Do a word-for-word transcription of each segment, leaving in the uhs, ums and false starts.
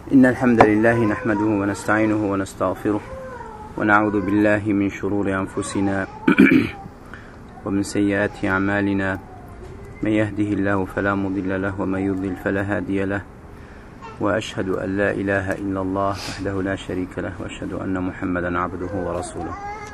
إن الحمد لله نحمده ونستعينه ونستغفره ونعوذ بالله من شرور أنفسنا ومن سيئات أعمالنا من يهده الله فلا مضل له ومن يضلل فلا هادي له وأشهد أن لا إله إلا الله وحده لا شريك له وأشهد أن محمدا عبده ورسوله.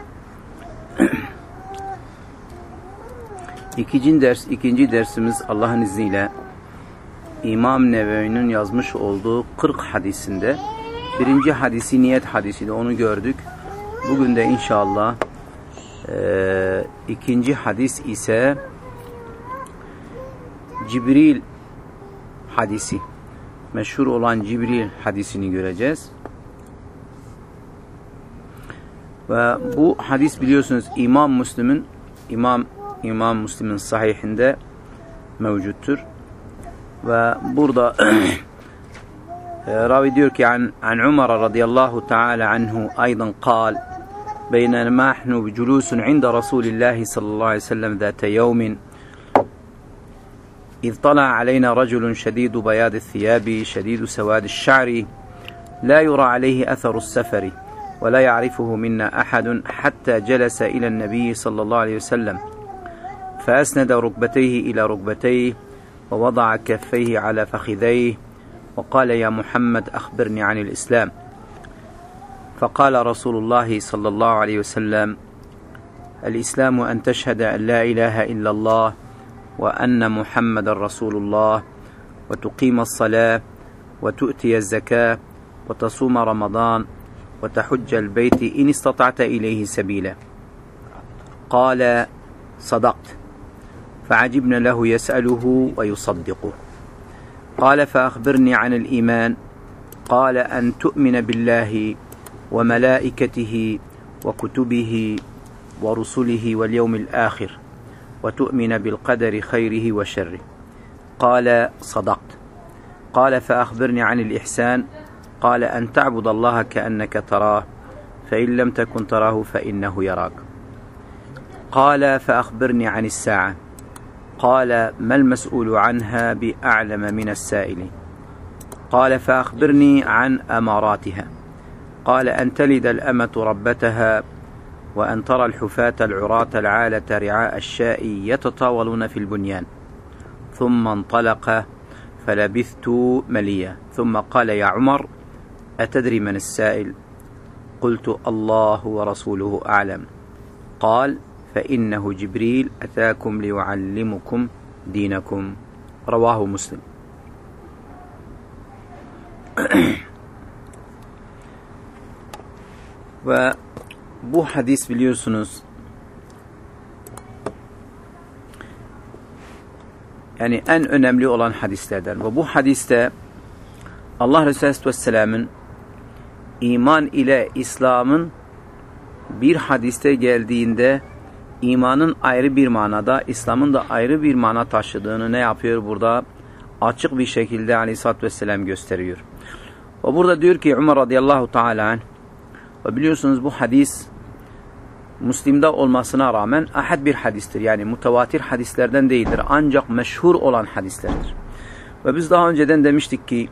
İkinci ders, ikinci dersimiz Allah'ın izniyle İmam Nevevi'nin yazmış olduğu kırk hadisinde birinci hadisi niyet hadisiydi, onu gördük. Bugün de inşallah e, ikinci hadis ise Cibril hadisi, meşhur olan Cibril hadisini göreceğiz. Ve bu hadis biliyorsunuz İmam Müslim'in İmam İmam Müslim'in sahihinde mevcuttur. Ve burada ravi diyor ki an, an Umar radıyallahu ta'ala anhu aydan kal beynema nahnu culusun inda Resulillahi sallallahu aleyhi ve sellem zate yevmin إذ طلع علينا رجل شديد بياض الثياب شديد سواد الشعر لا يرى عليه أثر السفر ولا يعرفه منا أحد حتى جلس إلى النبي صلى الله عليه وسلم فأسند ركبتيه إلى ركبتيه ووضع كفيه على فخذيه وقال يا محمد أخبرني عن الإسلام فقال رسول الله صلى الله عليه وسلم الإسلام أن تشهد أن لا إله إلا الله وأن محمد رسول الله وتقيم الصلاة وتؤتي الزكاة وتصوم رمضان وتحج البيت إن استطعت إليه سبيلا قال صدقت فعجبنا له يسأله ويصدقه قال فأخبرني عن الإيمان قال أن تؤمن بالله وملائكته وكتبه ورسله واليوم الآخر وتؤمن بالقدر خيره وشره قال صدقت قال فأخبرني عن الإحسان قال أن تعبد الله كأنك تراه فإن لم تكن تراه فإنه يراك قال فأخبرني عن الساعة قال ما المسؤول عنها بأعلم من السائل قال فأخبرني عن أماراتها قال أن تلد الأمة ربتها وأن ترى الحفاة العراة العالة رعاء الشاء يتطاولون في البنيان ثم انطلق فلبثت مليا ثم قال يا عمر أتدري من السائل قلت الله ورسوله أعلم قال فإنه جبريل أتاكم ليعلمكم دينكم رواه مسلم. Ve bu hadis biliyorsunuz yani en önemli olan hadislerden ve bu hadiste Allah Resulü Aleyhisselam'ın iman ile İslam'ın bir hadiste geldiğinde imanın ayrı bir manada, İslam'ın da ayrı bir mana taşıdığını ne yapıyor burada? Açık bir şekilde Aleyhisselatü Vesselam gösteriyor. Ve burada diyor ki Umar radıyallahu ta'ala anh, ve biliyorsunuz bu hadis Müslim'de olmasına rağmen ahad bir hadistir. Yani mutavatir hadislerden değildir. Ancak meşhur olan hadislerdir. Ve biz daha önceden demiştik ki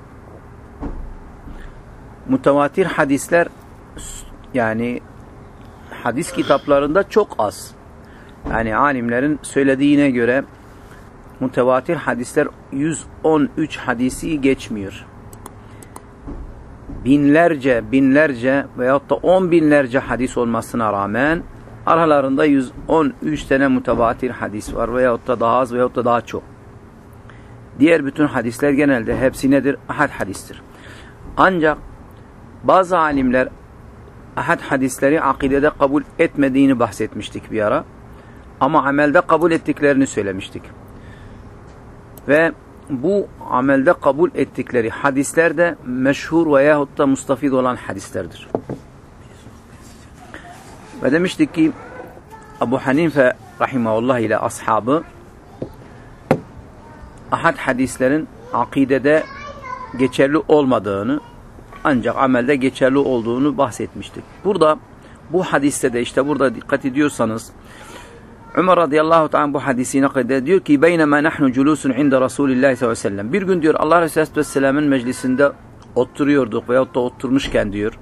mutavatir hadisler yani hadis kitaplarında çok az. Yani alimlerin söylediğine göre mutevatir hadisler yüz on üç hadisi geçmiyor. Binlerce, binlerce veyahut da on binlerce hadis olmasına rağmen aralarında yüz on üç tane mutevatir hadis var veyahut da daha az veyahut da daha çok. Diğer bütün hadisler genelde hepsi nedir? Ahad hadistir. Ancak bazı alimler ahad hadisleri akidede kabul etmediğini bahsetmiştik bir ara. Ama amelde kabul ettiklerini söylemiştik. Ve bu amelde kabul ettikleri hadisler de meşhur veyahut da mustafid olan hadislerdir. Ve demiştik ki Ebu Hanife rahimahullah ile ashabı ahad hadislerin akidede geçerli olmadığını ancak amelde geçerli olduğunu bahsetmiştik. Burada bu hadiste de işte burada dikkat ediyorsanız Ömer radıyallahu ta'ala bu hadisi naklediyor. Diyor ki beynema nahnu culusun inda Resulillahi sallallahu aleyhi ve sellem. Bir gün diyor Allah Resulü aleyhisselamın meclisinde oturuyorduk veyahut da oturmuşken diyor.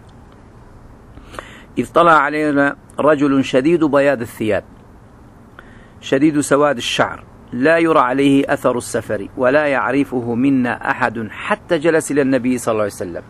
İftala aleyna raculun şedidu bayad thiyab. Şedidu sevad şa'r. La yura aleyhi etharu seferi ve la ya'rifuhu minna ahadun hatta celes ile nebi sallallahu aleyhi ve sellem.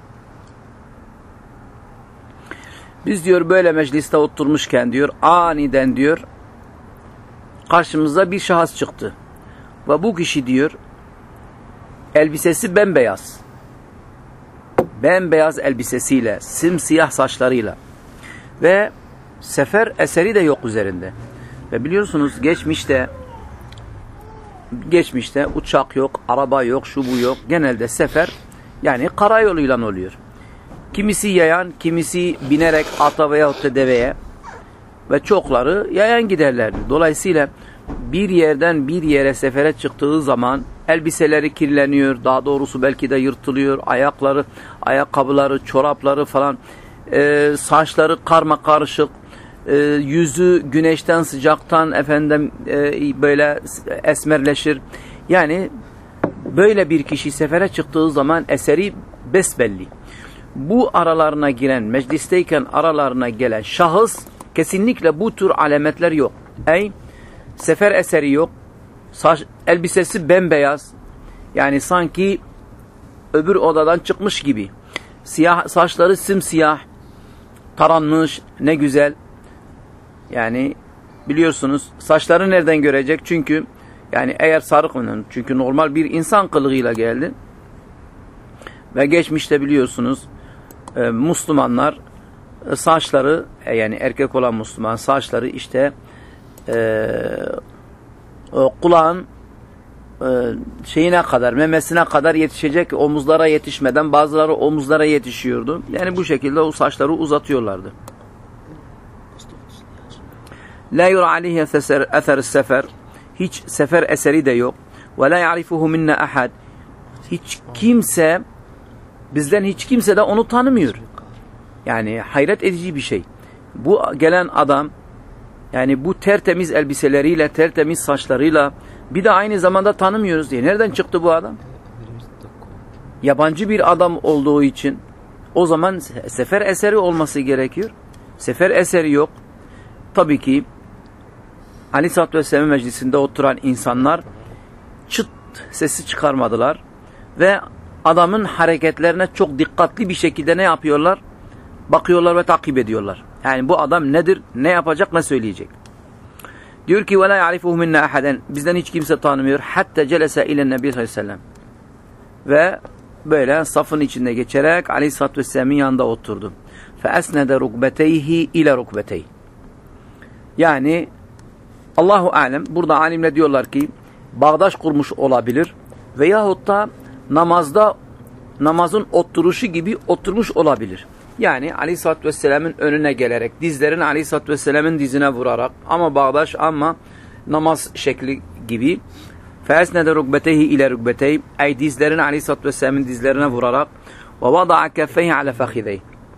Biz diyor böyle mecliste oturmuşken diyor aniden diyor karşımıza bir şahıs çıktı. Ve bu kişi diyor elbisesi bembeyaz. Bembeyaz elbisesiyle, simsiyah saçlarıyla ve sefer eseri de yok üzerinde. Ve biliyorsunuz geçmişte geçmişte uçak yok, araba yok, şu bu yok. Genelde sefer yani karayoluyla oluyor. Kimisi yayan, kimisi binerek ata veyahut da deveye ve çokları yayan giderlerdi. Dolayısıyla bir yerden bir yere sefere çıktığı zaman elbiseleri kirleniyor, daha doğrusu belki de yırtılıyor, ayakları, ayakkabıları, çorapları falan, e, saçları karma karışık, e, yüzü güneşten, sıcaktan efendim e, böyle esmerleşir. Yani böyle bir kişi sefere çıktığı zaman eseri besbelli. Bu aralarına giren, meclisteyken aralarına gelen şahıs kesinlikle bu tür alametler yok. Ey sefer eseri yok. Saç, elbisesi bembeyaz. Yani sanki öbür odadan çıkmış gibi. Siyah, saçları simsiyah. Taranmış. Ne güzel. Yani biliyorsunuz saçları nereden görecek? Çünkü yani eğer sarık, çünkü normal bir insan kılığıyla geldi. Ve geçmişte biliyorsunuz e, Müslümanlar e, saçları e, yani erkek olan Müslüman saçları işte e, o kulağın e, şeyine kadar, memesine kadar yetişecek, omuzlara yetişmeden bazıları omuzlara yetişiyordu. Yani bu şekilde o saçları uzatıyorlardı. La yura aleyhi ether sefer, hiç sefer eseri de yok. Ve la ya'rifuhu minna ahad, hiç kimse, bizden hiç kimse de onu tanımıyor. Yani hayret edici bir şey. Bu gelen adam yani bu tertemiz elbiseleriyle, tertemiz saçlarıyla bir de aynı zamanda tanımıyoruz diye. Nereden çıktı bu adam? Yabancı bir adam olduğu için o zaman sefer eseri olması gerekiyor. Sefer eseri yok. Tabii ki Aleyhisselatü Vesselam meclisinde oturan insanlar çıt sesi çıkarmadılar ve adamın hareketlerine çok dikkatli bir şekilde ne yapıyorlar? Bakıyorlar ve takip ediyorlar. Yani bu adam nedir, ne yapacak, ne söyleyecek? Diyor ki وَلَا يَعْرِفُهُ مِنَّا أَحَدًا, bizden hiç kimse tanımıyor. Hatta celese ile Nebi sallallahu aleyhi ve sellem. Ve böyle safın içinde geçerek Aleyhisselatü Vesselam'ın yanında oturdu. فَأَسْنَدَ رُكْبَتَيْهِ اِلَى رُكْبَتَيْهِ. Yani Allahu alem, burada alimler diyorlar ki bağdaş kurmuş olabilir veyahut da namazda namazın oturuşu gibi oturmuş olabilir. Yani Aleyhisselatü Vesselam'ın önüne gelerek, dizlerini Aleyhisselatü Vesselam'ın dizine vurarak ama bağdaş ama namaz şekli gibi. فَاَسْنَدَ رُكْبَتَيْهِ اِلَى رُكْبَتَيْهِ, ay dizlerini Aleyhisselatü Vesselam'ın dizlerine vurarak وَوَضَعَ كَفَّيْهِ عَلَى فَخِذَيْهِ.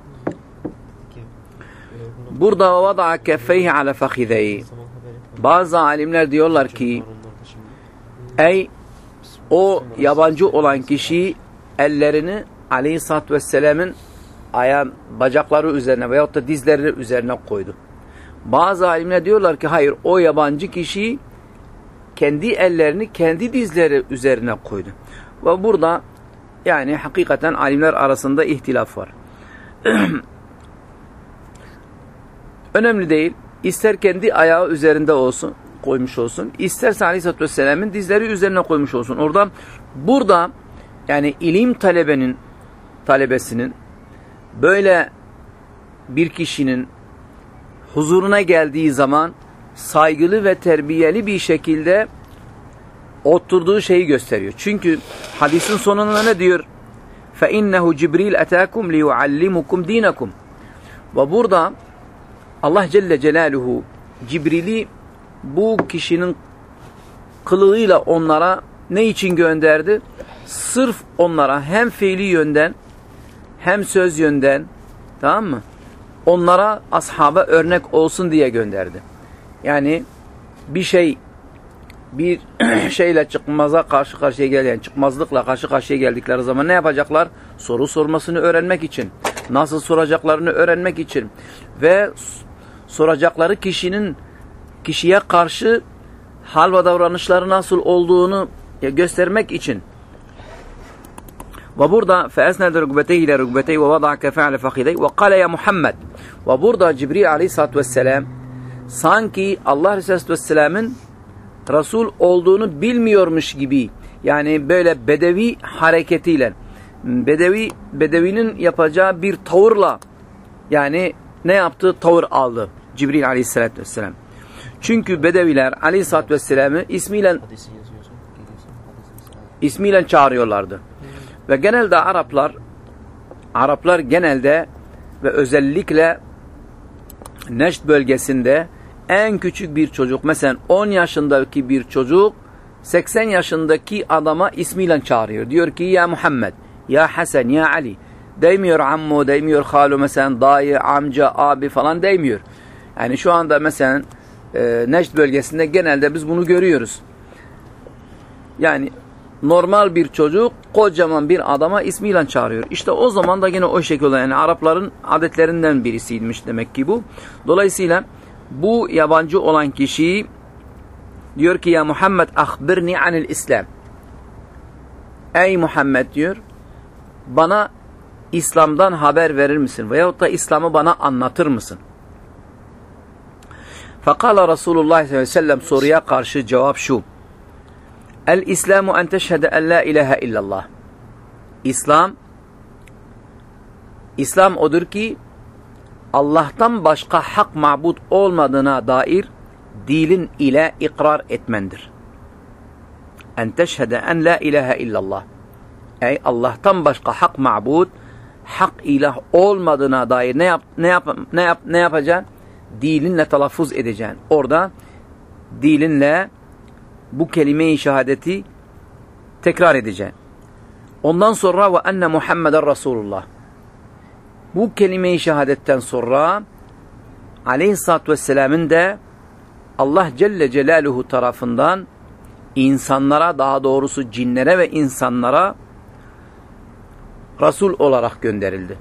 Burada وَوَضَعَ كَفَّيْهِ عَلَى فَخِذَيْهِ. Bazı alimler diyorlar ki ey o yabancı olan kişi ellerini Aleyhisselatü Vesselam'ın ayağın bacakları üzerine veyahut da dizleri üzerine koydu. Bazı alimler diyorlar ki hayır, o yabancı kişi kendi ellerini kendi dizleri üzerine koydu. Ve burada yani hakikaten alimler arasında ihtilaf var. Önemli değil. İster kendi ayağı üzerinde olsun, koymuş olsun. İsterse Aleyhisselatü Vesselam'ın dizleri üzerine koymuş olsun. Oradan burada yani ilim talebenin talebesinin böyle bir kişinin huzuruna geldiği zaman saygılı ve terbiyeli bir şekilde oturduğu şeyi gösteriyor. Çünkü hadisin sonunda ne diyor? فَاِنَّهُ Cibril اَتَاكُمْ لِيُعَلِّمُكُمْ دِينَكُمْ. Ve burada Allah Celle Celaluhu Cibril'i bu kişinin kılığıyla onlara ne için gönderdi? Sırf onlara hem fiili yönden hem söz yönden, tamam mı? Onlara, ashaba örnek olsun diye gönderdi. Yani bir şey bir şeyle çıkmaza karşı karşıya gelen, çıkmazlıkla karşı karşıya geldikleri zaman ne yapacaklar? Soru sormasını öğrenmek için, nasıl soracaklarını öğrenmek için ve soracakları kişinin kişiye karşı hal ve davranışları nasıl olduğunu göstermek için. Ve burada فَاَسْنَدَ رُكْبَتَيْهِ اِلَى رُكْبَتَيْهِ وَوَضَعَ كَفَعَلَ فَخِذَيْهِ وَقَالَ يَا Muhammed. Ve burada Cibril aleyhissalatü vesselam sanki Allah aleyhissalatü vesselamın Resul olduğunu bilmiyormuş gibi, yani böyle bedevi hareketiyle, bedevi bedevinin yapacağı bir tavırla, yani ne yaptı? Tavır aldı Cibril aleyhissalatü vesselam. Çünkü bedeviler aleyhissalatü vesselam'ı ismiyle ismiyle çağırıyorlardı. Ve genelde Araplar Araplar genelde ve özellikle Neşd bölgesinde en küçük bir çocuk, mesela on yaşındaki bir çocuk seksen yaşındaki adama ismiyle çağırıyor. Diyor ki ya Muhammed, ya Hasan, ya Ali. Demiyor ammu, demiyor halu, mesela dayı, amca, abi falan demiyor. Yani şu anda mesela e, Neşd bölgesinde genelde biz bunu görüyoruz. Yani normal bir çocuk kocaman bir adama ismiyle çağırıyor. İşte o zaman da yine o şekilde, yani Arapların adetlerinden birisiymiş demek ki bu. Dolayısıyla bu yabancı olan kişi diyor ki ya Muhammed akhbirni anil İslam. Ey Muhammed diyor, bana İslam'dan haber verir misin? Veyahut da İslam'ı bana anlatır mısın? Fakala Resulullah sallallahu aleyhi ve sellem soruya karşı cevap şu. El-İslamu en teşhede en la ilahe illallah. İslam, İslam odur ki Allah'tan başka hak mabud olmadığına dair dilin ile ikrar etmendir. En teşhede en la ilahe illallah. Ey Allah'tan başka hak mabud, hak ilah olmadığına dair ne yap ne yap ne yap ne yapacaksın? Dilinle telaffuz edeceksin. Orada dilinle bu kelime-i şehadeti tekrar edeceksin. Ondan sonra ve enne Muhammeden Resulullah. Bu kelime-i şehadetten sonra aleyhissalatü vesselamın da Allah Celle Celaluhu tarafından insanlara, daha doğrusu cinlere ve insanlara Resul olarak gönderildi.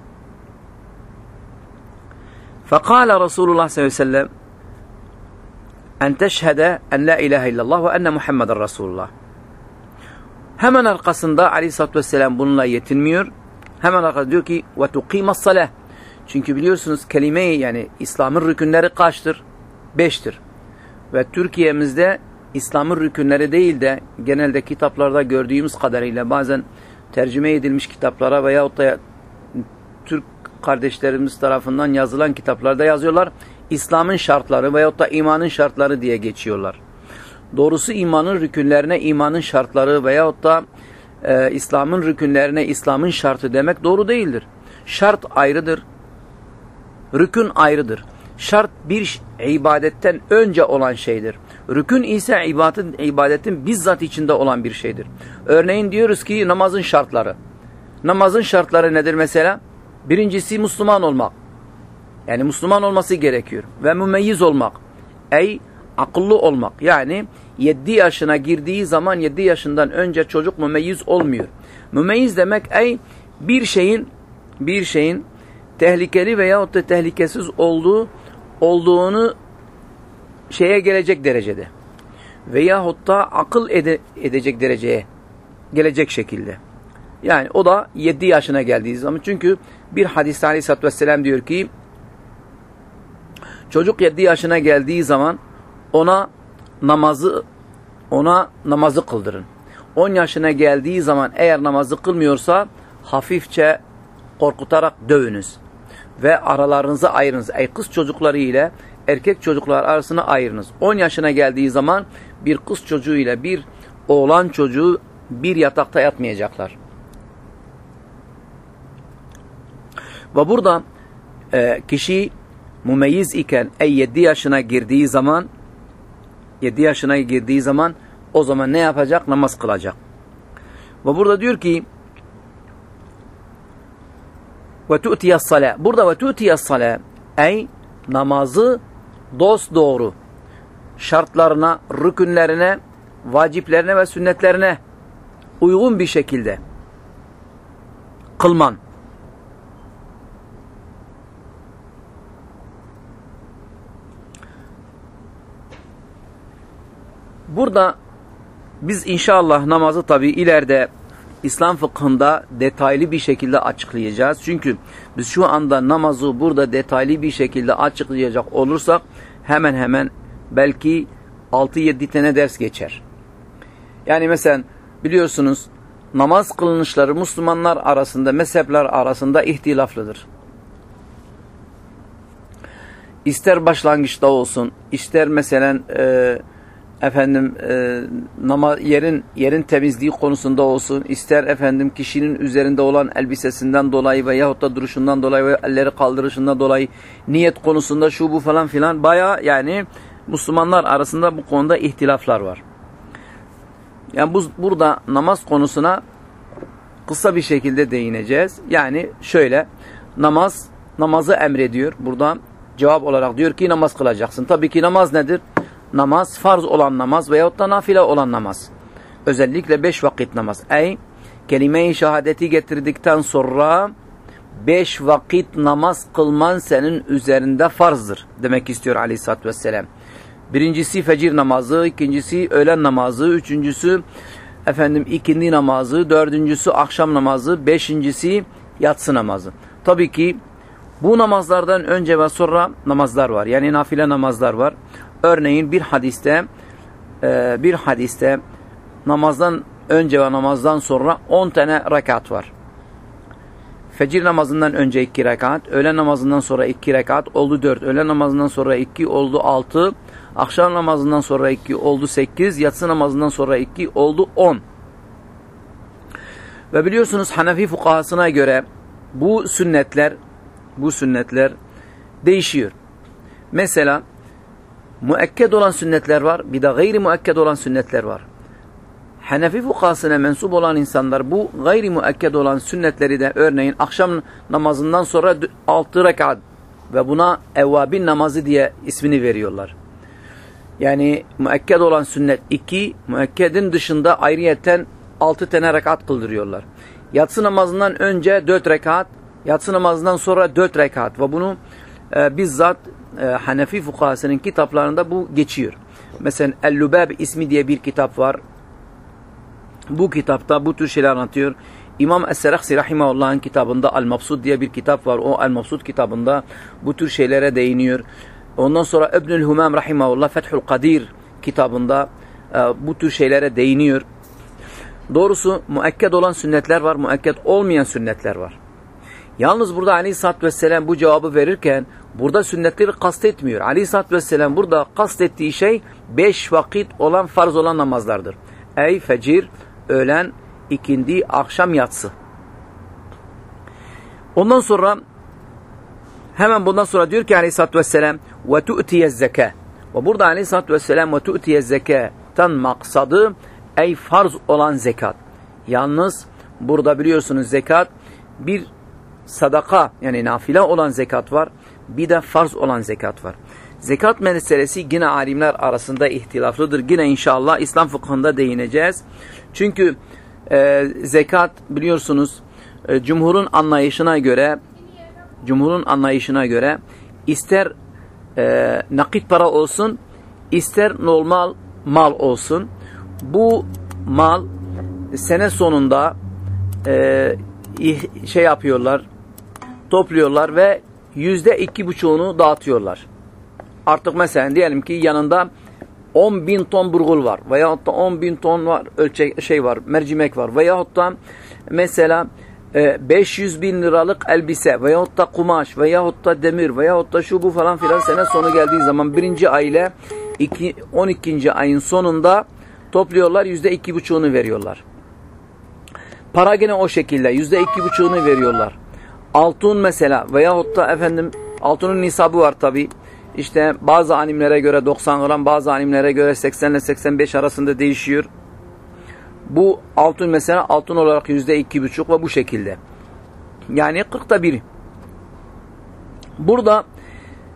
Fekala Resulullah sallallahu aleyhi ve sellem en teşhede en la ilahe illallah ve enne Muhammeden Resulullah. Hemen arkasında aleyhissalatü vesselam bununla yetinmiyor. Hemen arkasında diyor ki ve tuqimas salah. Çünkü biliyorsunuz kelime-i, yani İslam'ın rükünleri kaçtır? Beştir. Ve Türkiye'mizde İslam'ın rükünleri değil de genelde kitaplarda gördüğümüz kadarıyla bazen tercüme edilmiş kitaplara veyahut da Türk kardeşlerimiz tarafından yazılan kitaplarda yazıyorlar. İslam'ın şartları veyahut da imanın şartları diye geçiyorlar. Doğrusu imanın rükünlerine imanın şartları veyahut da e, İslam'ın rükünlerine İslam'ın şartı demek doğru değildir. Şart ayrıdır. Rükün ayrıdır. Şart bir ibadetten önce olan şeydir. Rükün ise ibadetin, ibadetin bizzat içinde olan bir şeydir. Örneğin diyoruz ki namazın şartları. Namazın şartları nedir mesela? Birincisi Müslüman olmak. Yani Müslüman olması gerekiyor. Ve mümeyyiz olmak. Ey akıllı olmak. Yani yedi yaşına girdiği zaman yedi yaşından önce çocuk mümeyyiz olmuyor. Mümeyyiz demek ey bir şeyin bir şeyin tehlikeli veyahut da tehlikesiz olduğu olduğunu şeye gelecek derecede. Veyahut da akıl ede, edecek dereceye gelecek şekilde. Yani o da yedi yaşına geldiği zaman. Çünkü bir hadis aleyhissalatü vesselam diyor ki çocuk yedi yaşına geldiği zaman ona namazı ona namazı kıldırın. on yaşına geldiği zaman eğer namazı kılmıyorsa hafifçe korkutarak dövünüz. Ve aralarınızı ayırınız. Ey kız çocukları ile erkek çocuklar arasını ayırınız. on yaşına geldiği zaman bir kız çocuğu ile bir oğlan çocuğu bir yatakta yatmayacaklar. Ve burada e, kişi mümeyyiz iken ey yedi yaşına girdiği zaman yedi yaşına girdiği zaman o zaman ne yapacak? Namaz kılacak. Ve burada diyor ki ve tu'tiyas salat. Burada ve tu'tiyas salat ey namazı dosdoğru şartlarına, rükünlerine vaciplerine ve sünnetlerine uygun bir şekilde kılman. Burada biz inşallah namazı tabi ileride İslam fıkhında detaylı bir şekilde açıklayacağız. Çünkü biz şu anda namazı burada detaylı bir şekilde açıklayacak olursak hemen hemen belki altı yedi tane ders geçer. Yani mesela biliyorsunuz namaz kılınışları Müslümanlar arasında, mezhepler arasında ihtilaflıdır. İster başlangıçta olsun, ister mesela e, efendim e, nama, yerin yerin temizliği konusunda olsun, ister efendim kişinin üzerinde olan elbisesinden dolayı veyahut da duruşundan dolayı veya elleri kaldırışından dolayı niyet konusunda şu bu falan filan bayağı yani Müslümanlar arasında bu konuda ihtilaflar var. Yani bu, burada namaz konusuna kısa bir şekilde değineceğiz. Yani şöyle namaz namazı emrediyor. Burada cevap olarak diyor ki namaz kılacaksın. Tabii ki namaz nedir? Namaz farz olan namaz veyahut da nafile olan namaz. Özellikle beş vakit namaz. Ey kelime-i şehadeti getirdikten sonra beş vakit namaz kılman senin üzerinde farzdır demek istiyor aleyhissalatü vesselam. Birincisi fecir namazı, ikincisi öğlen namazı, üçüncüsü efendim ikindi namazı, dördüncüsü akşam namazı, beşincisi yatsı namazı. Tabii ki bu namazlardan önce ve sonra namazlar var. Yani nafile namazlar var. Örneğin bir hadiste bir hadiste namazdan önce ve namazdan sonra on tane rekat var. Fecir namazından önce iki rekat, öğlen namazından sonra iki rekat oldu dört, öğlen namazından sonra iki oldu altı, akşam namazından sonra iki oldu sekiz, yatsı namazından sonra iki oldu on. Ve biliyorsunuz Hanefi fukahasına göre bu sünnetler bu sünnetler değişiyor. Mesela müekked olan sünnetler var, bir de gayri müekked olan sünnetler var. Hanefi fukahasına mensup olan insanlar bu gayri müekked olan sünnetleri de örneğin akşam namazından sonra altı rekat ve buna evvabin namazı diye ismini veriyorlar. Yani müekked olan sünnet iki, müekkedin dışında ayrıyeten altı tane rekat kıldırıyorlar. Yatsı namazından önce dört rekat, yatsı namazından sonra dört rekat ve bunu e, bizzat e, Hanefi fukahasının kitaplarında bu geçiyor. Mesela El-Lubab ismi diye bir kitap var. Bu kitapta bu tür şeyler anlatıyor. İmam Es-Serakhsi Rahimahullah'ın kitabında Al-Mabsud diye bir kitap var. O Al-Mabsud kitabında bu tür şeylere değiniyor. Ondan sonra İbnül Humam Rahimahullah Fethül Kadir kitabında e, bu tür şeylere değiniyor. Doğrusu müekked olan sünnetler var, müekked olmayan sünnetler var. Yalnız burada Aleyhisselatü Vesselam bu cevabı verirken burada sünnetleri kastetmiyor. Aleyhisselatü Vesselam burada kastettiği şey beş vakit olan farz olan namazlardır. Ey fecir, öğlen, ikindi, akşam, yatsı. Ondan sonra hemen bundan sonra diyor ki Aleyhisselatü Vesselam ve tu'tiyez zekâ. Ve burada Aleyhisselatü Vesselam ve tu'tiyez zekâ'tan maksadı ey farz olan zekat. Yalnız burada biliyorsunuz zekat bir sadaka yani nafile olan zekat var. Bir de farz olan zekat var. Zekat meselesi yine alimler arasında ihtilaflıdır. Yine inşallah İslam fıkhında değineceğiz. Çünkü e, zekat biliyorsunuz e, cumhurun anlayışına göre cumhurun anlayışına göre ister e, nakit para olsun ister normal mal olsun. Bu mal sene sonunda e, şey yapıyorlar, topluyorlar ve yüzde iki buçuğunu dağıtıyorlar. Artık mesela diyelim ki yanında on bin ton burgul var veyahut da on bin ton var ölçek şey var, mercimek var veyahut da mesela e, beş yüz bin liralık elbise veyahut da kumaş veyahut da demir veyahut da şu bu falan filan sene sonu geldiği zaman birinci ay ile on ikinci ayın sonunda topluyorlar, yüzde iki buçuğunu veriyorlar. Para gene o şekilde yüzde iki buçuğunu veriyorlar. Altın mesela veyahut da efendim altının nisabı var tabi. İşte bazı alimlere göre doksan gram, bazı alimlere göre seksen ile seksen beş arasında değişiyor. Bu altın mesela altın olarak yüzde iki buçuk ve bu şekilde. Yani kırkta bir. Burada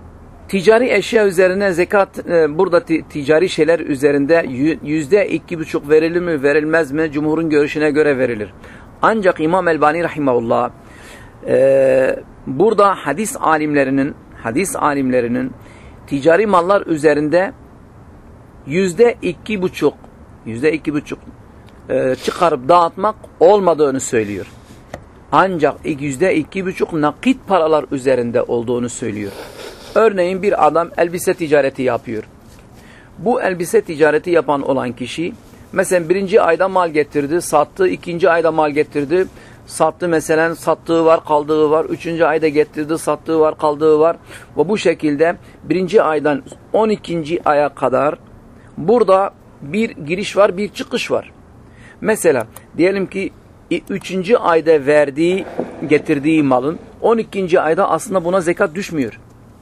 ticari eşya üzerine zekat, e, burada ticari şeyler üzerinde yüzde iki buçuk verilir mi verilmez mi? Cumhurun görüşüne göre verilir. Ancak İmam Elbani rahimahullah e, burada hadis alimlerinin hadis alimlerinin ticari mallar üzerinde yüzde iki buçuk yüzde iki buçuk e, çıkarıp dağıtmak olmadığını söylüyor. Ancak yüzde iki buçuk nakit paralar üzerinde olduğunu söylüyor. Örneğin bir adam elbise ticareti yapıyor. Bu elbise ticareti yapan olan kişi mesela birinci ayda mal getirdi, sattı, ikinci ayda mal getirdi, sattı mesela, sattığı var, kaldığı var, üçüncü ayda getirdi, sattığı var, kaldığı var. Ve bu şekilde birinci aydan on ikinci aya kadar burada bir giriş var, bir çıkış var. Mesela diyelim ki üçüncü ayda verdiği, getirdiği malın on ikinci ayda aslında buna zekat düşmüyor.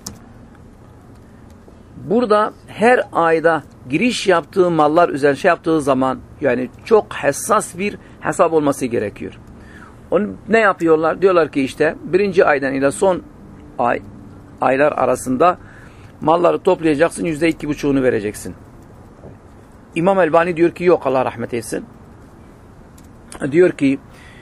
Burada her ayda giriş yaptığı mallar üzerine şey yaptığı zaman yani çok hassas bir hesap olması gerekiyor. Onu ne yapıyorlar? Diyorlar ki işte birinci aydan ile son ay aylar arasında malları toplayacaksın, yüzde iki buçuğunu vereceksin. İmam Elbani diyor ki yok, Allah rahmet etsin. Diyor ki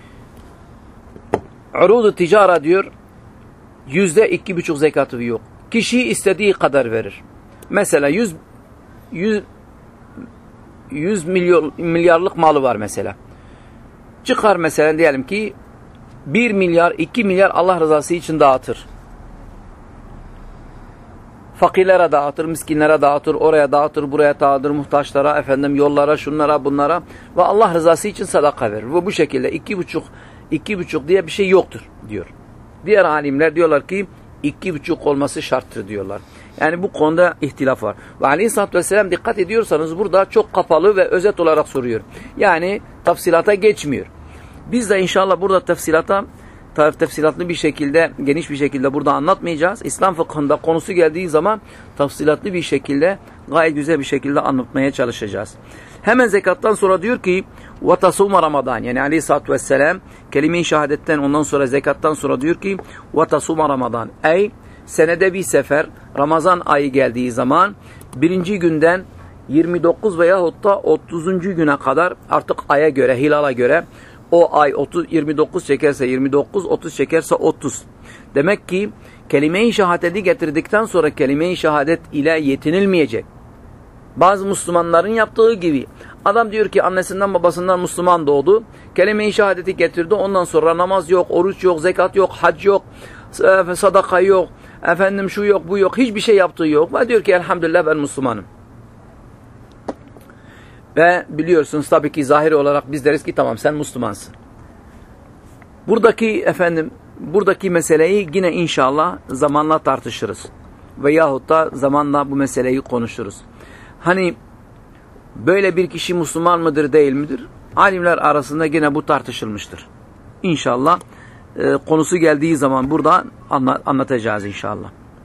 urudu ticara diyor yüzde iki buçuk zekatı yok. Kişi istediği kadar verir. Mesela yüz, yüz, yüz milyon, milyarlık malı var mesela. Çıkar mesela diyelim ki bir milyar, iki milyar Allah rızası için dağıtır. Fakirlere dağıtır, miskinlere dağıtır, oraya dağıtır, buraya dağıtır, muhtaçlara, efendim yollara, şunlara, bunlara ve Allah rızası için sadaka verir. Ve bu şekilde iki buçuk, iki buçuk diye bir şey yoktur diyor. Diğer alimler diyorlar ki iki buçuk olması şarttır diyorlar. Yani bu konuda ihtilaf var. Ve aleyhissalatü vesselam dikkat ediyorsanız burada çok kapalı ve özet olarak soruyor. Yani tafsilata geçmiyor. Biz de inşallah burada tafsilata tafsilatlı bir şekilde, geniş bir şekilde burada anlatmayacağız. İslam fıkhında konusu geldiği zaman tafsilatlı bir şekilde, gayet güzel bir şekilde anlatmaya çalışacağız. Hemen zekattan sonra diyor ki وَتَصُومَ Ramazan. Yani aleyhissalatü vesselam kelime-i şehadetten ondan sonra zekattan sonra diyor ki وَتَصُومَ Ramazan. Ey senede bir sefer Ramazan ayı geldiği zaman birinci günden yirmi dokuz veyahut da otuzuncu güne kadar artık aya göre, hilala göre o ay otuz, yirmi dokuz çekerse yirmi dokuz, otuz çekerse otuz. Demek ki kelime-i şehadeti getirdikten sonra kelime-i şehadet ile yetinilmeyecek. Bazı Müslümanların yaptığı gibi. Adam diyor ki annesinden babasından Müslüman doğdu. Kelime-i şehadeti getirdi. Ondan sonra namaz yok, oruç yok, zekat yok, hac yok, sadaka yok, efendim şu yok, bu yok. Hiçbir şey yaptığı yok. Ve diyor ki elhamdülillah ben Müslümanım. Ve biliyorsunuz tabii ki zahiri olarak biz deriz ki tamam sen Müslümansın. Buradaki efendim buradaki meseleyi yine inşallah zamanla tartışırız. Veyahut da zamanla bu meseleyi konuşuruz. Hani böyle bir kişi Müslüman mıdır değil midir? Alimler arasında yine bu tartışılmıştır. İnşallah e, konusu geldiği zaman burada anla, anlatacağız inşallah.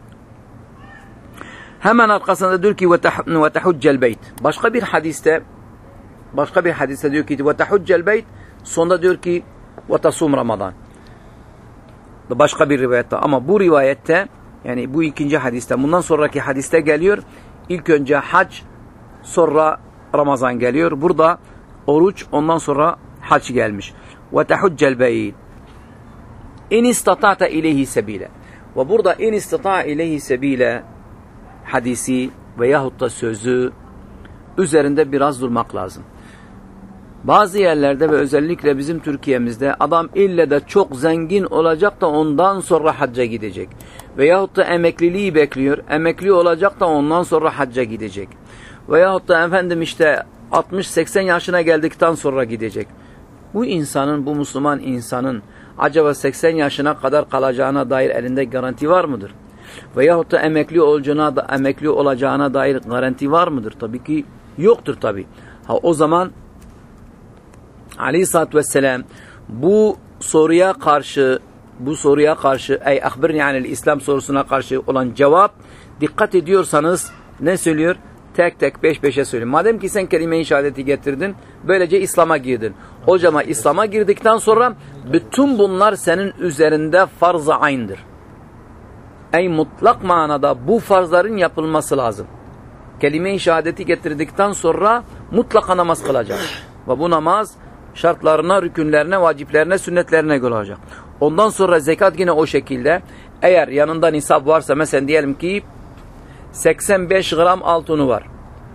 Hemen arkasında diyor ki ve tehuccel beyt. Başka bir hadiste başka bir hadiste diyor ki ve tehuccel beyt, sonunda diyor ki ve tasum Ramazan. Başka bir rivayette, ama bu rivayette yani bu ikinci hadiste, bundan sonraki hadiste geliyor. İlk önce hac, sonra Ramazan geliyor. Burada oruç, ondan sonra hac gelmiş. Ve tehuccel beyt. İn istata'ta ileyhi sebile. Ve burada in istata'a ileyhi sebile hadisi veyahut da sözü üzerinde biraz durmak lazım. Bazı yerlerde ve özellikle bizim Türkiye'mizde adam ille de çok zengin olacak da ondan sonra hacca gidecek. Veyahut da emekliliği bekliyor. Emekli olacak da ondan sonra hacca gidecek. Veyahut da efendim işte altmış seksen yaşına geldikten sonra gidecek. Bu insanın, bu Müslüman insanın acaba seksen yaşına kadar kalacağına dair elinde garanti var mıdır? Veyahut da emekli olacağına, da, emekli olacağına dair garanti var mıdır? Tabii ki yoktur tabii. Ha, o zaman Aleyhisselatü Vesselam bu soruya karşı bu soruya karşı ey ahbirni anil İslam sorusuna karşı olan cevap, dikkat ediyorsanız ne söylüyor? Tek tek peş peşe söylüyor. Madem ki sen kelime-i şehadeti getirdin, böylece İslam'a girdin. O zaman İslam'a girdikten sonra bütün bunlar senin üzerinde farz-ı ayn'dir. Ey mutlak manada bu farzların yapılması lazım. Kelime-i şehadeti getirdikten sonra mutlaka namaz kılacak. Ve bu namaz şartlarına, rükünlerine, vaciplerine, sünnetlerine göre olacak. Ondan sonra zekat yine o şekilde. Eğer yanında nisab varsa, mesela diyelim ki seksen beş gram altını var.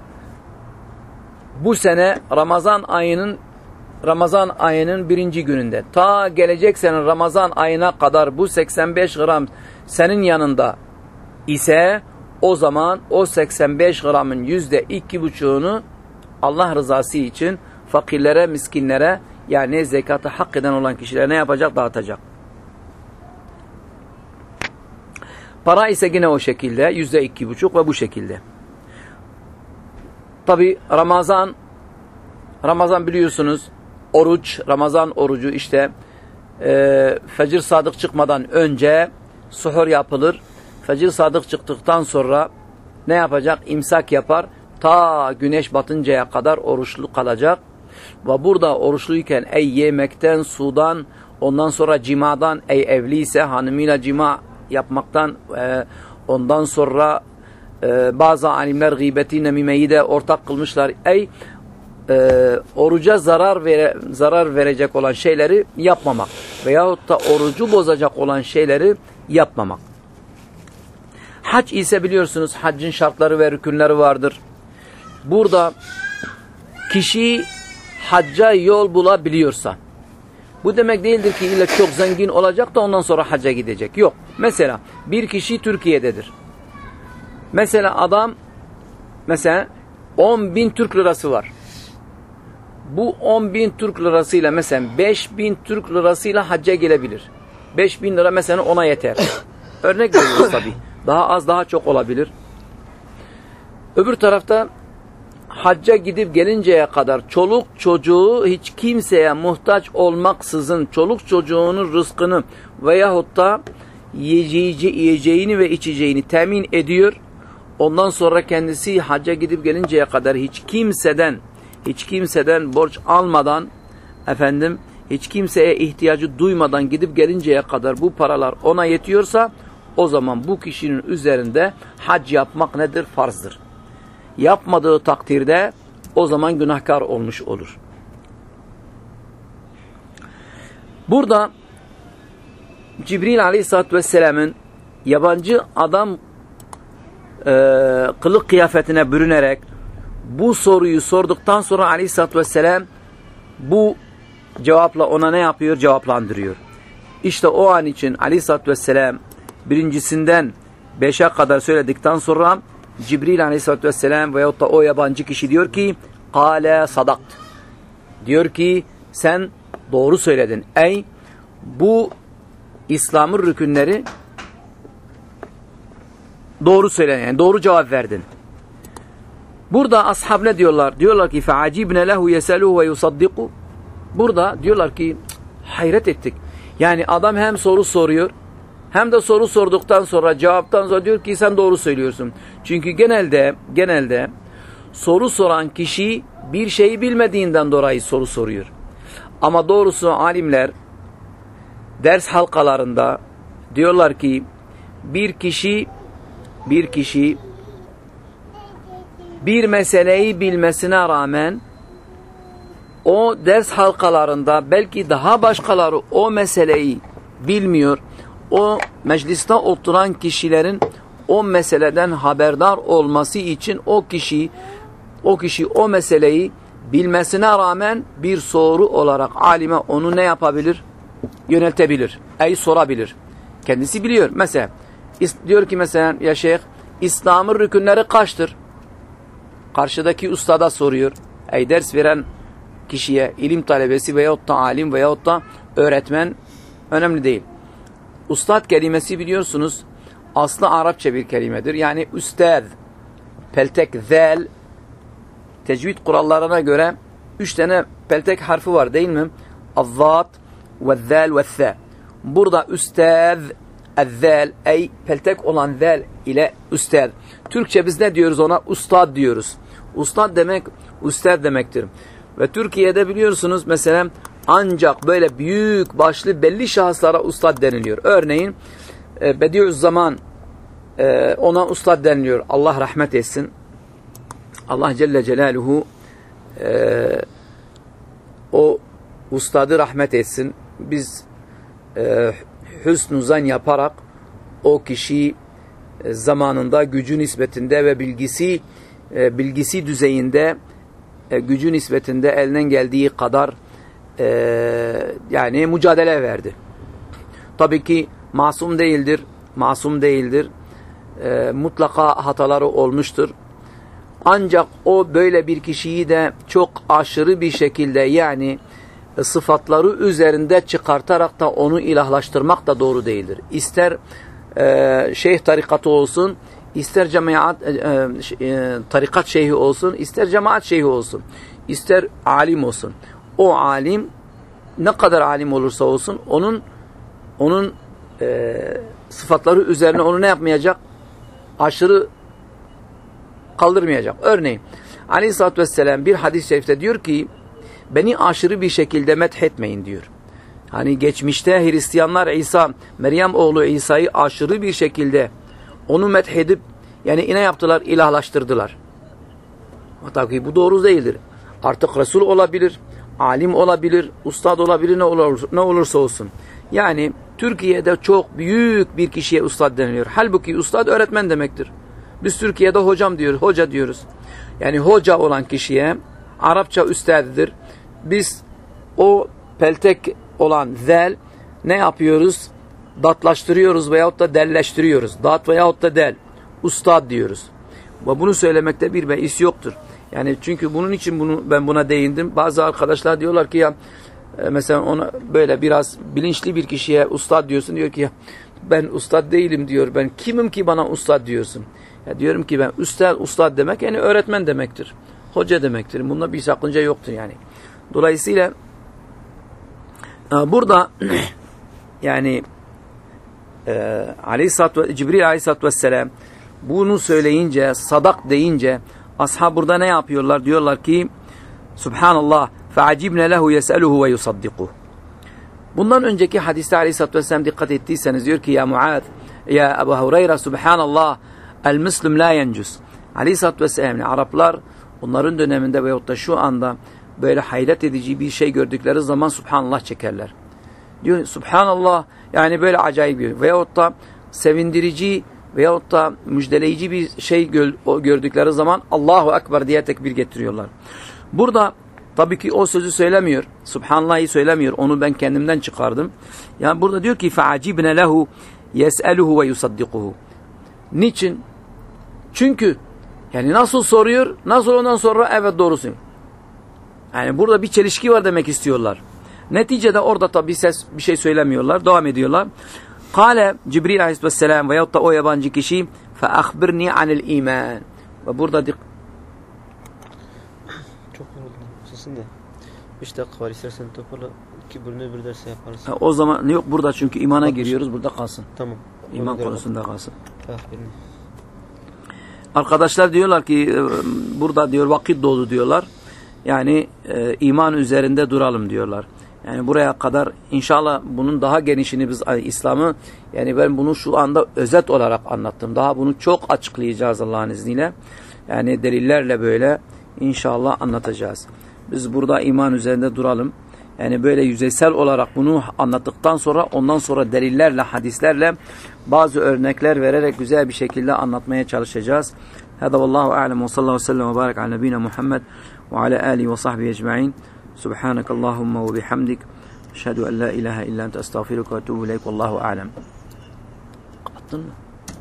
Bu sene Ramazan ayının Ramazan ayının birinci gününde ta gelecek sene Ramazan ayına kadar bu seksen beş gram senin yanında ise o zaman o seksen beş gramın yüzde iki buçuğunu Allah rızası için fakirlere, miskinlere, yani zekatı hak eden olan kişilere ne yapacak? Dağıtacak. Para ise yine o şekilde yüzde iki buçuk ve bu şekilde. Tabi Ramazan Ramazan biliyorsunuz oruç, Ramazan orucu işte e, fecir sadık çıkmadan önce suhur yapılır. Fecir sadık çıktıktan sonra ne yapacak? İmsak yapar. Ta güneş batıncaya kadar oruçlu kalacak. Ve burada oruçluyken ey yemekten, sudan, ondan sonra cimadan, ey evliyse hanımıyla cima yapmaktan, e, ondan sonra e, bazı alimler gıybeti, nemimeyi de ortak kılmışlar. Ey e, oruca zarar vere, zarar verecek olan şeyleri yapmamak veyahut da orucu bozacak olan şeyleri yapmamak. Hac ise biliyorsunuz haccın şartları ve rükünleri vardır. Burada kişi hacca yol bulabiliyorsa, bu demek değildir ki illa çok zengin olacak da ondan sonra hacca gidecek. Yok. Mesela bir kişi Türkiye'dedir. Mesela adam mesela on bin Türk lirası var. Bu on bin Türk lirasıyla mesela beş bin Türk lirasıyla hacca gelebilir. beş bin lira mesela ona yeter. Örnek veriyoruz tabii. Daha az daha çok olabilir. Öbür tarafta hacca gidip gelinceye kadar çoluk çocuğu hiç kimseye muhtaç olmaksızın çoluk çocuğunun rızkını veyahut da yiyeceğini ve içeceğini temin ediyor. Ondan sonra kendisi hacca gidip gelinceye kadar hiç kimseden hiç kimseden borç almadan, efendim hiç kimseye ihtiyacı duymadan gidip gelinceye kadar bu paralar ona yetiyorsa, o zaman bu kişinin üzerinde hac yapmak nedir? Farzdır. Yapmadığı takdirde o zaman günahkar olmuş olur. Burada Cibril Aleyhisselatü Vesselam'ın yabancı adam e, kılık kıyafetine bürünerek bu soruyu sorduktan sonra Aleyhisselatü Vesselam bu cevapla ona ne yapıyor? Cevaplandırıyor. İşte o an için Aleyhisselatü Vesselam birincisinden beşe kadar söyledikten sonra Cibril Aleyhisselatü Vesselam veyahut da o yabancı kişi diyor ki Kale sadakt. Diyor ki sen doğru söyledin. Ey bu İslam'ın rükünleri doğru söyledin. Yani doğru cevap verdin. Burada ashab ne diyorlar? Diyorlar ki fe'acibne lehu yeseluhu ve yusaddiku. Burada diyorlar ki hayret ettik. Yani adam hem soru soruyor hem de soru sorduktan sonra cevaptan sonra diyor ki sen doğru söylüyorsun. Çünkü genelde genelde soru soran kişi bir şeyi bilmediğinden dolayı soru soruyor. Ama doğrusu alimler ders halkalarında diyorlar ki bir kişi bir kişi bir meseleyi bilmesine rağmen o ders halkalarında belki daha başkaları o meseleyi bilmiyor. O mecliste oturan kişilerin o meseleden haberdar olması için o kişi o kişi o meseleyi bilmesine rağmen bir soru olarak alime onu ne yapabilir? Yöneltebilir. Ey sorabilir. Kendisi biliyor. Mesela diyor ki mesela ya şeyh İslam'ın rükünleri kaçtır? Karşıdaki ustada soruyor. Ey ders veren kişiye, ilim talebesi veyahut da alim veyahut da öğretmen önemli değil. Ustad kelimesi biliyorsunuz aslı Arapça bir kelimedir. Yani üstad, peltek, zel, tecvid kurallarına göre üç tane peltek harfi var değil mi? Az-zat ve zel ve th. Burada üstad, az-zel, ey peltek olan zel ile üstad. Türkçe biz ne diyoruz ona? Ustad diyoruz. Ustad demek üstad demektir. Ve Türkiye'de biliyorsunuz mesela ancak böyle büyük başlı belli şahıslara ustad deniliyor. Örneğin Bediüzzaman e, ona ustad deniliyor. Allah rahmet etsin. Allah Celle Celaluhu e, o ustadı rahmet etsin. Biz e, hüsnü zan yaparak o kişi e, zamanında gücü nispetinde ve bilgisi e, bilgisi düzeyinde e, gücü nispetinde elinden geldiği kadar e, yani mücadele verdi. Tabii ki masum değildir. Masum değildir. E, mutlaka hataları olmuştur. Ancak o böyle bir kişiyi de çok aşırı bir şekilde yani sıfatları üzerinde çıkartarak da onu ilahlaştırmak da doğru değildir. İster e, şeyh tarikatı olsun, ister cemaat e, e, tarikat şeyhi olsun, ister cemaat şeyhi olsun, ister alim olsun. O alim ne kadar alim olursa olsun onun onun e, sıfatları üzerine onu ne yapmayacak? Aşırı kaldırmayacak. Örneğin Aleyhisselatü Vesselam bir hadis-i şerifte diyor ki beni aşırı bir şekilde methetmeyin diyor. Hani geçmişte Hristiyanlar İsa, Meryem oğlu İsa'yı aşırı bir şekilde onu methedip yani ne yaptılar? İlahlaştırdılar. Tabii bu doğru değildir. Artık Resul olabilir, alim olabilir, ustad olabilir, ne, olur, ne olursa olsun. Yani Türkiye'de çok büyük bir kişiye ustad deniliyor. Halbuki ustad öğretmen demektir. Biz Türkiye'de hocam diyoruz, hoca diyoruz. Yani hoca olan kişiye Arapça üstadıdır. Biz o peltek olan zel ne yapıyoruz? Datlaştırıyoruz veyahut da delleştiriyoruz. Dat veyahut da del. Ustad diyoruz. Ve bunu söylemekte bir beis yoktur. Yani çünkü bunun için bunu ben buna değindim. Bazı arkadaşlar diyorlar ki ya mesela ona böyle biraz bilinçli bir kişiye ustad diyorsun. Diyor ki ya ben ustad değilim diyor. Ben kimim ki bana ustad diyorsun? Ya diyorum ki ben ustad, ustad demek yani öğretmen demektir. Hoca demektir. Bunda bir sakınca yoktur yani. Dolayısıyla burada yani e, Aleyhisselatü, Cibril Aleyhisselatü Vesselam bunu söyleyince, sadak deyince ashab burada ne yapıyorlar? Diyorlar ki Subhanallah fe'acibne lehu yes'eluhu ve yusaddikuhu. Bundan önceki hadiste Aleyhisselatü Vesselam dikkat ettiyseniz diyor ki ya Muaz, ya Ebu Hureyre Subhanallah el-Müslüm la yencüs. Aleyhisselatü Vesselam Araplar onların döneminde veyahut da şu anda böyle hayret edici bir şey gördükleri zaman Subhanallah çekerler. Diyor Subhanallah yani böyle acayip bir veyahut da sevindirici veyahut da müjdeleyici bir şey gördükleri zaman Allahu Ekber diye tekbir getiriyorlar. Burada tabii ki o sözü söylemiyor. Subhanallah'ı söylemiyor. Onu ben kendimden çıkardım. Yani burada diyor ki فَعَجِبْنَ لَهُ يَسْأَلُهُ وَيُصَدِّقُهُ. Niçin? Çünkü yani nasıl soruyor, nasıl ondan sonra evet doğrusu. Yani burada bir çelişki var demek istiyorlar. Neticede orada tabii ses bir şey söylemiyorlar. Devam ediyorlar. Kale Cibril Aleyhisselam veyahut da o yabancı kişi فَأَخْبِرْنِي عَنِ الْا۪يمَانِ. Ve burada dik çok yoruldum. Susun da. Üç dakika var. İstersen toparla. Ki bunu bir derse yaparız. Ha, o zaman yok burada çünkü imana Bak, giriyoruz. Burada kalsın. Tamam. İman konusunda kalsın. Aferin. Arkadaşlar diyorlar ki burada diyor vakit doğdu diyorlar. Yani e, iman üzerinde duralım diyorlar. Yani buraya kadar inşallah bunun daha genişini biz İslam'ı yani ben bunu şu anda özet olarak anlattım. Daha bunu çok açıklayacağız Allah'ın izniyle. Yani delillerle böyle inşallah anlatacağız. Biz burada iman üzerinde duralım. Yani böyle yüzeysel olarak bunu anlattıktan sonra ondan sonra delillerle, hadislerle bazı örnekler vererek güzel bir şekilde anlatmaya çalışacağız. Hada vallahu a'lem ve sallallahu aleyhi ve sellem ve barik ala nebina Muhammed ve ala alihi ve sahbihi ecma'in. Subhanakallahumma ve bihamdik. Eşhedü en la ilahe illa ente estağfiruke ve etûbü ileyk. Vallahu a'lem. Kapattın mı?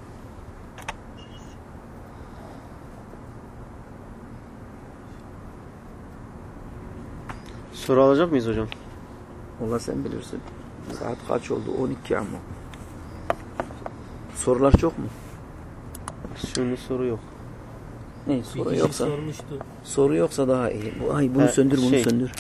Soru alacak mıyız hocam? Vallahi sen bilirsin. Saat kaç oldu? on iki ama. Sorular çok mu? Şimdi soru yok. Ne soru yoksa? Soru yoksa daha iyi. Ay bunu ha, söndür, bunu şey, söndür.